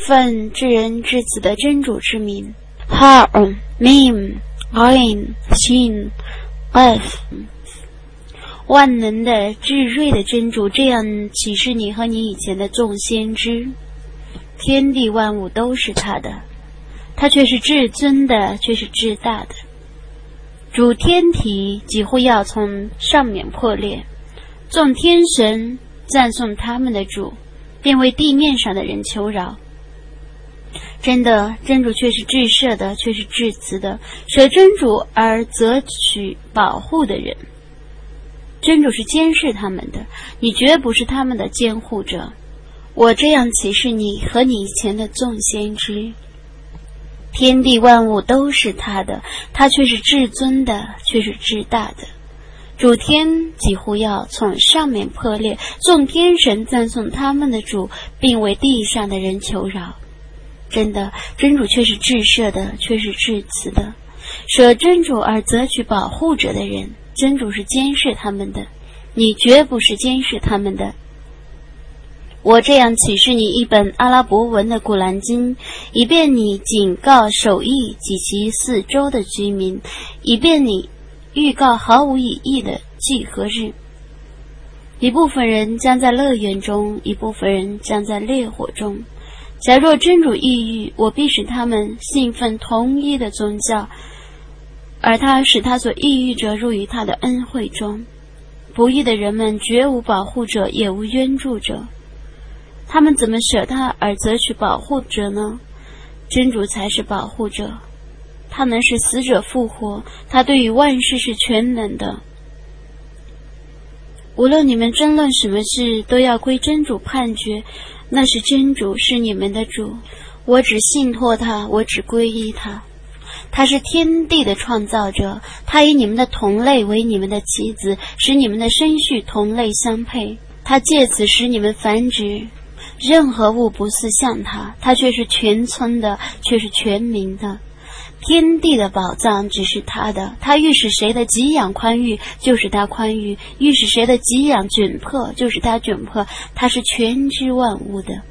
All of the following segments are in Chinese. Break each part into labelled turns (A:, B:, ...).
A: 奉至人至子的真主之名。哈mim ain shin qaf， 万能的至睿的真主这样启示你和你以前的众先知，天地万物都是他的，他却是至尊的，却是至大的。主天体几乎要从上面破裂，众天神赞颂他们的主，便为地面上的人求饶。真的，真主却是至赦的，却是至慈的，舍真主而择取保护的人。真主是监视他们的，你绝不是他们的监护者。我这样启示你和你以前的众先知，天地万物都是他的，他却是至尊的，却是至大的。主天几乎要从上面破裂，众天神赞颂他们的主，并为地上的人求饶。真的，真主却是至赦的，却是至慈的，舍真主而择取保护者的人，真主是监视他们的，你绝不是监视他们的。我这样启示你一本阿拉伯文的古兰经，以便你警告守役及其四周的居民，以便你预告毫无意义的祭和日。一部分人将在乐园中，一部分人将在烈火中。假若真主抑郁，我必使他们信奉同一的宗教，而他使他所抑郁者入于他的恩惠中。不义的人们绝无保护者，也无援助者。他们怎么舍他而择取保护者呢？真主才是保护者，他能使死者复活，他对于万事是全能的。无论你们争论什么事，都要归真主判决，那是真主，是你们的主。我只信托他，我只皈依他。他是天地的创造者，他以你们的同类为你们的妻子，使你们的生育同类相配，他借此使你们繁殖。任何物不似像他，他却是全村的，却是全民的。天地的宝藏只是他的，他欲使谁的给养宽裕，就使他宽裕；欲使谁的给养窘迫，就使他窘迫。他是全知万物的。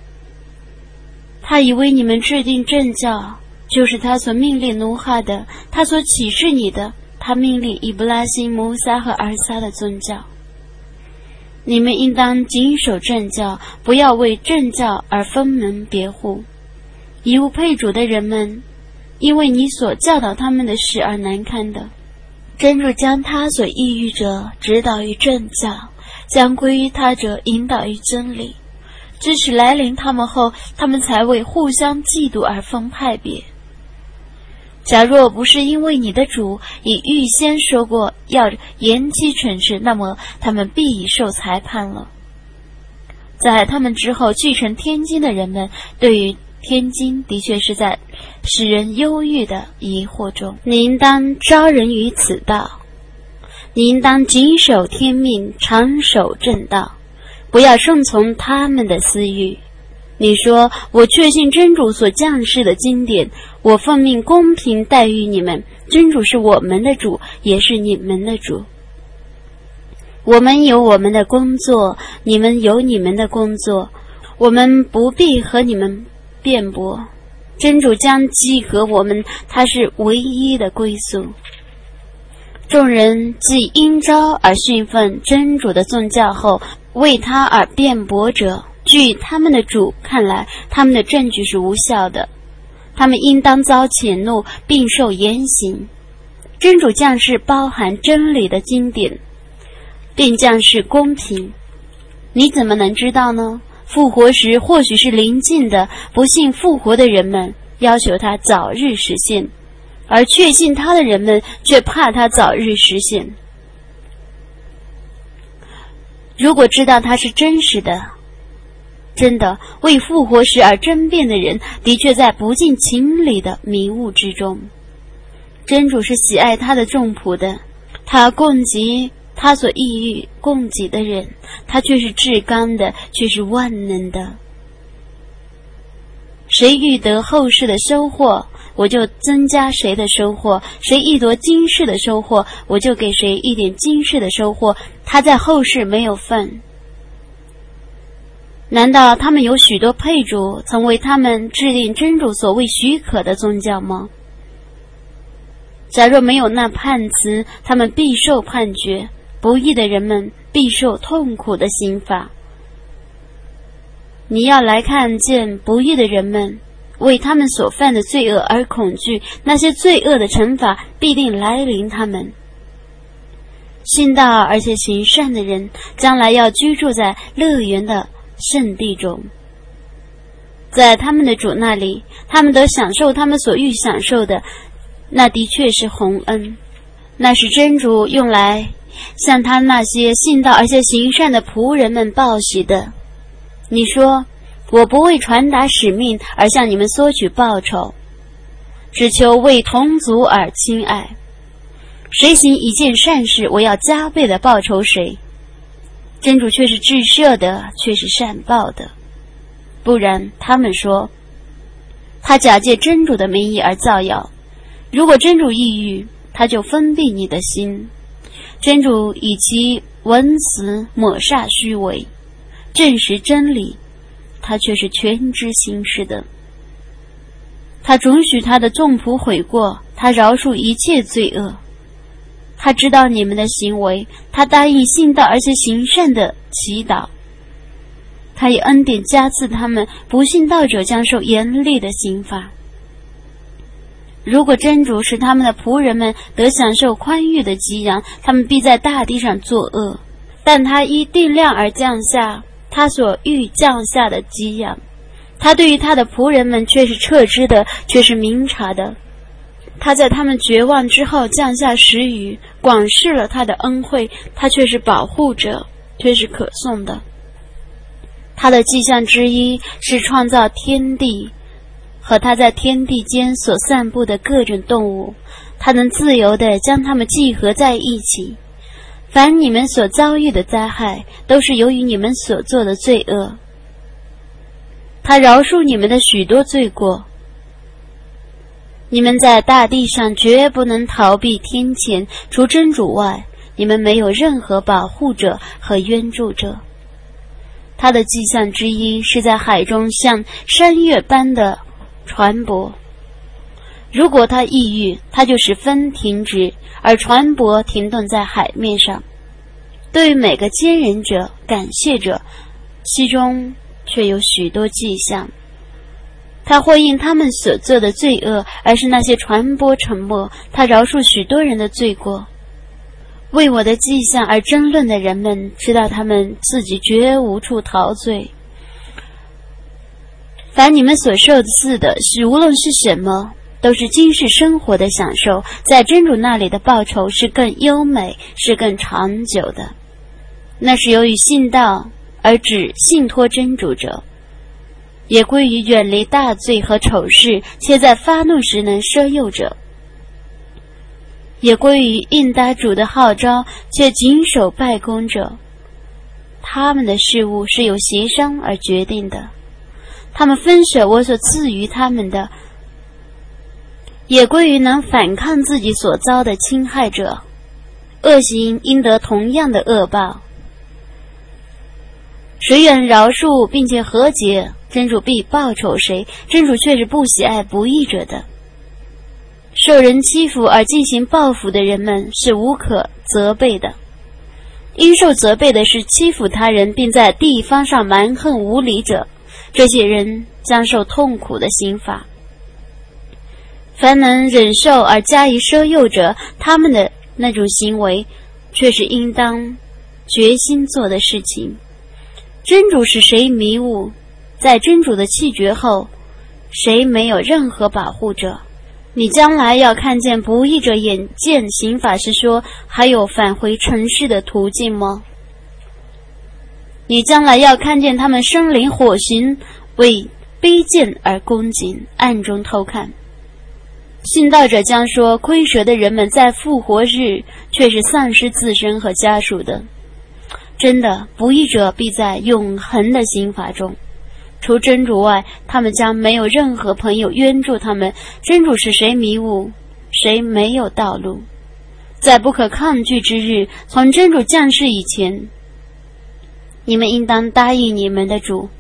A: 他已为你们制定正教，就是他所命令奴哈的，他所启示你的，他命令伊布拉辛、摩撒和尔撒的宗教。你们应当谨守正教，不要为正教而分门别户。以无配主的人们，因为你所教导他们的事而难堪的。真主将他所抑郁者指导于正教，将归于他者引导于真理。知识来临他们后，他们才为互相嫉妒而分派别。假若不是因为你的主已预先说过要延期惩治，那么他们必已受裁判了。在他们之后继承天经的人们，对于天经的确是在使人忧郁的疑惑中。你应当招人于此道，你应当谨守天命，常守正道，不要顺从他们的私欲。你说，我确信真主所降世的经典，我奉命公平待遇你们，真主是我们的主，也是你们的主。我们有我们的工作，你们有你们的工作，我们不必和你们辩驳。真主将记和我们，他是唯一的归宿。众人既因招而信奉真主的宗教后，为他而辩驳者，据他们的主看来，他们的证据是无效的，他们应当遭谴怒并受严刑。真主降世包含真理的经典，并降世公平。你怎么能知道呢？复活时或许是临近的，不信复活的人们要求他早日实现，而确信他的人们却怕他早日实现。如果知道他是真实的，真的为复活时而争辩的人，的确在不近情理的迷雾之中。真主是喜爱他的众仆的，他供给他所抑郁供给的人，他却是至刚的，却是万能的。谁欲得后世的收获，我就增加谁的收获；谁欲夺今世的收获，我就给谁一点今世的收获。他在后世没有份。 难道他们有许多配主曾为他们制定真主所谓许可的宗教吗？假若没有那判词，他们必受判决，不义的人们必受痛苦的刑罚。你要来看见不义的人们为他们所犯的罪恶而恐惧，那些罪恶的惩罚必定来临他们。信道而且行善的人，将来要居住在乐园的圣地中，在他们的主那里，他们得享受他们所欲享受的，那的确是洪恩，那是真主用来向他那些信道而且行善的仆人们报喜的。你说，我不为传达使命而向你们索取报酬，只求为同族而亲爱。谁行一件善事，我要加倍的报酬谁。真主却是至赦的，却是善报的。不然，他们说，他假借真主的名义而造谣。如果真主抑郁，他就封闭你的心。真主以其文辞抹煞虚伪，证实真理，他却是全知心事的。他准许他的众仆悔过，他饶恕一切罪恶。他知道你们的行为，他答应信道而且行善的祈祷。他以恩典加赐他们，不信道者将受严厉的刑罚。如果真主使他们的仆人们得享受宽裕的给养，他们必在大地上作恶，但他依定量而降下他所欲降下的给养。他对于他的仆人们却是彻知的，却是明察的。他在他们绝望之后降下时雨，广示了他的恩惠，他却是保护者，却是可颂的。他的迹象之一是创造天地和他在天地间所散布的各种动物，他能自由地将它们集合在一起。凡你们所遭遇的灾害，都是由于你们所做的罪恶。他饶恕你们的许多罪过。你们在大地上绝不能逃避天谴，除真主外，你们没有任何保护者和援助者。他的迹象之一是在海中像山岳般的船舶。如果他抑郁，他就使风停止，而船舶停顿在海面上。对于每个坚忍者、感谢者，其中却有许多迹象。他或因他们所做的罪恶，而是那些传播沉默，他饶恕许多人的罪过。为我的迹象而争论的人们，知道他们自己绝无处逃罪。凡你们所受赐的是无论是什么，都是今世生活的享受，在真主那里的报酬是更优美，是更长久的。那是由于信道而只信托真主者，也归于远离大罪和丑事，且在发怒时能赦宥者，也归于应答主的号召却谨守拜功者。他们的事物是由协商而决定的，他们分舍我所赐予他们的，也归于能反抗自己所遭的侵害者。恶行应得同样的恶报。谁愿饶恕并且和解，真主必报酬谁，真主却是不喜爱不义者的。受人欺负而进行报复的人们是无可责备的，应受责备的是欺负他人并在地方上蛮横无理者，这些人将受痛苦的刑罚。凡能忍受而加以赦宥者，他们的那种行为却是应当决心做的事情。真主使谁迷雾，在真主的弃绝后，谁没有任何保护者。你将来要看见不义者眼见刑法时说，还有返回尘世的途径吗？你将来要看见他们生灵火刑，为卑贱而恭敬，暗中偷看。信道者将说，亏折的人们在复活日却是丧失自身和家属的。真的，不义者必在永恒的刑罚中。除真主外，他们将没有任何朋友援助他们。真主使谁迷雾，谁没有道路。在不可抗拒之日，从真主降世以前，你们应当答应你们的主，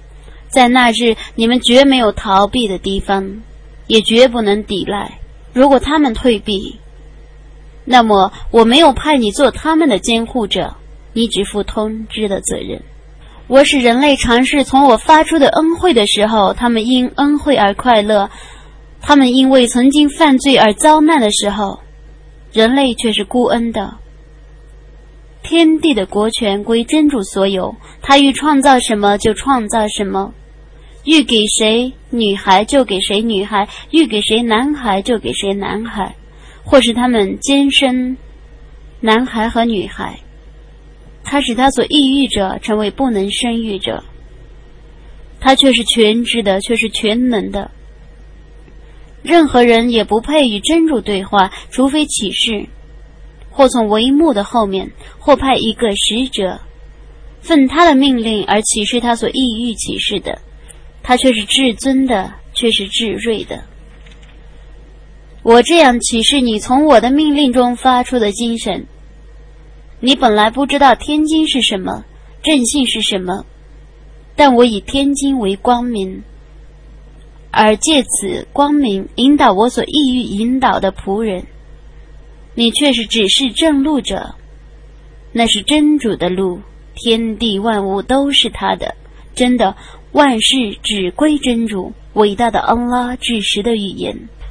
A: 在那日你们绝没有逃避的地方，也绝不能抵赖。如果他们退避，那么我没有派你做他们的监护者，你只负通知的责任。我使人类尝试从我发出的恩惠的时候，他们因恩惠而快乐；他们因为曾经犯罪而遭难的时候，人类却是孤恩的。天地的国权归真主所有，他欲创造什么就创造什么，欲给谁女孩就给谁女孩，欲给谁男孩就给谁男孩，或是他们兼生男孩和女孩。他使他所抑郁者成为不能生育者，他却是全知的，却是全能的。任何人也不配与真主对话，除非启示，或从帷幕的后面，或派一个使者，奉他的命令而启示他所意欲启示的。他却是至尊的，却是至睿的。我这样启示你从我的命令中发出的精神。你本来不知道天经是什么，正信是什么，但我以天经为光明，而借此光明引导我所意欲引导的仆人。你却是指示正路者，那是真主的路，天地万物都是他的。真的，万事只归真主，伟大的安拉至实的语言。